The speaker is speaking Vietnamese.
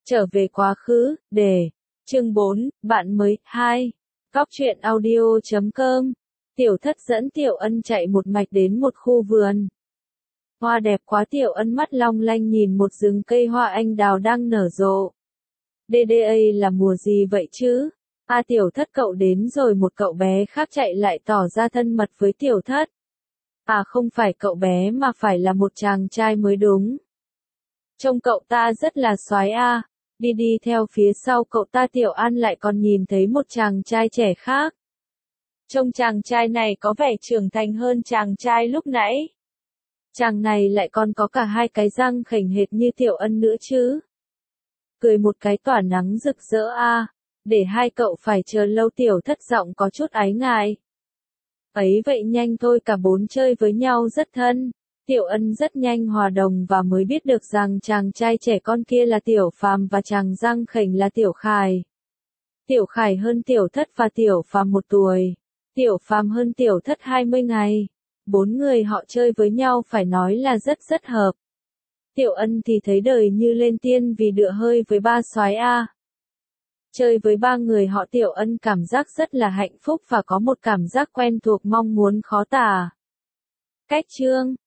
Trở về quá khứ, chương 4, bạn mới, 2. Góc truyện audio.com. Tiểu Thất dẫn Tiểu Ân chạy một mạch đến một khu vườn. Hoa đẹp quá, Tiểu Ân mắt long lanh nhìn một rừng cây hoa anh đào đang nở rộ. DDA là mùa gì vậy chứ? Tiểu Thất cậu đến rồi, một cậu bé khác chạy lại tỏ ra thân mật với Tiểu Thất. Không phải cậu bé mà phải là một chàng trai mới đúng. Trông cậu ta rất là soái a. Đi theo phía sau cậu ta, Tiểu An lại còn nhìn thấy một chàng trai trẻ khác. Trông chàng trai này có vẻ trưởng thành hơn chàng trai lúc nãy. Chàng này lại còn có cả hai cái răng khểnh hệt như Tiểu Ân nữa chứ. Cười một cái tỏa nắng rực rỡ a. Để hai cậu phải chờ lâu, Tiểu Thất giọng có chút áy ngại. Ấy vậy nhanh thôi, cả bốn chơi với nhau rất thân. Tiểu Ân rất nhanh hòa đồng và mới biết được rằng chàng trai trẻ con kia là Tiểu Phàm và chàng răng khểnh là Tiểu Khải. Tiểu Khải hơn Tiểu Thất và Tiểu Phàm 1 tuổi. Tiểu Phàm hơn Tiểu Thất 20 ngày. 4 người họ chơi với nhau phải nói là rất hợp. Tiểu Ân thì thấy đời như lên tiên vì đựa hơi với ba soái a. Chơi với ba người họ, Tiểu Ân cảm giác rất là hạnh phúc và có một cảm giác quen thuộc mong muốn khó tả. Cách chương